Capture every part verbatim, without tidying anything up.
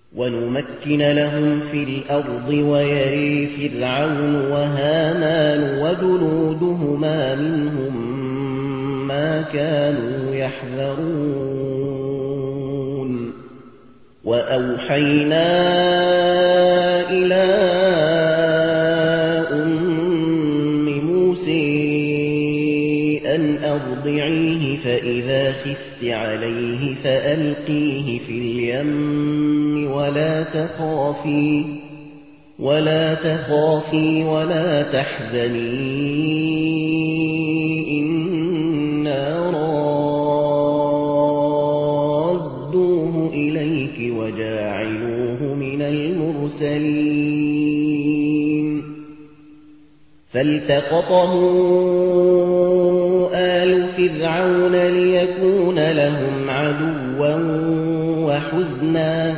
ونمكن لهم في الأرض ويري فرعون وهامان وجنودهما منهم ما كانوا يحذرون وأوحينا إلى أم موسى أن أرضعيه فإذا خفت عليه فألقيه في اليم ولا تخافي ولا تخافي ولا تحزني إنا رادوه إليك وجاعلوه من المرسلين فالتقطه آل فرعون ليكون لهم عدوا وحزنا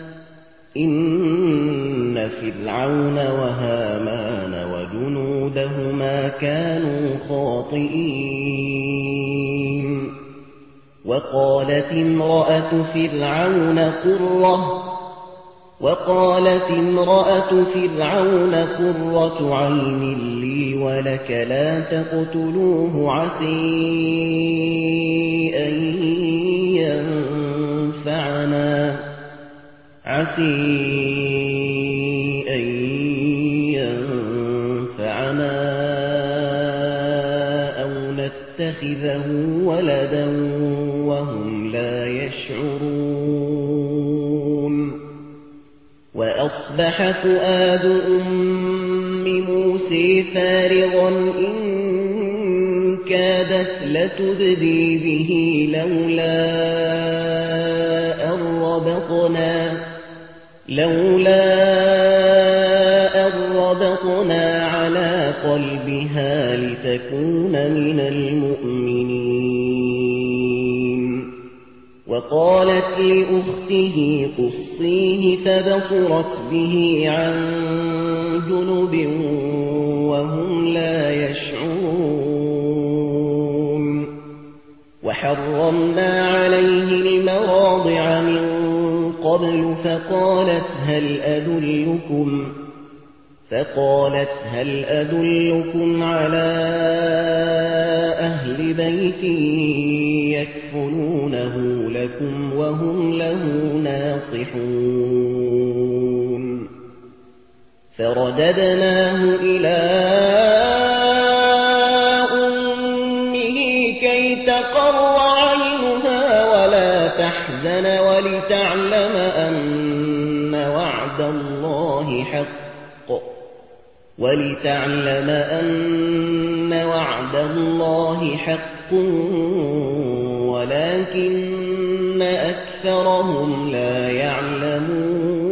إن فرعون وهامان وجنودهما كانوا خاطئين وقالت امرأة فرعون قرة وقالت امرأة فرعون قرة عين لي ولك لا تقتلوه عسى أن ينفعنا عسى أن ينفعنا أو نتخذه ولدا وهم لا يشعرون وأصبح فؤاد أم موسى فارغا إن كادت لتبدي به لولا أن ربطنا لولا أن ربطنا على قلبها لتكون من المؤمنين وقالت لأخته قصيه فبصرت به عن جنب وهم لا يشعرون وحرمنا عليه المراضع من قبل فقالت هل أدلكم فقالت هل أدلكم على أهل بيت يكفلونه لكم وهم له ناصحون فرددناه إلى أمه كي تقر عينها ولا تحزن ولتعلم أن وعد الله حق ولتعلم أن وعد الله حق ولكن أكثرهم لا يعلمون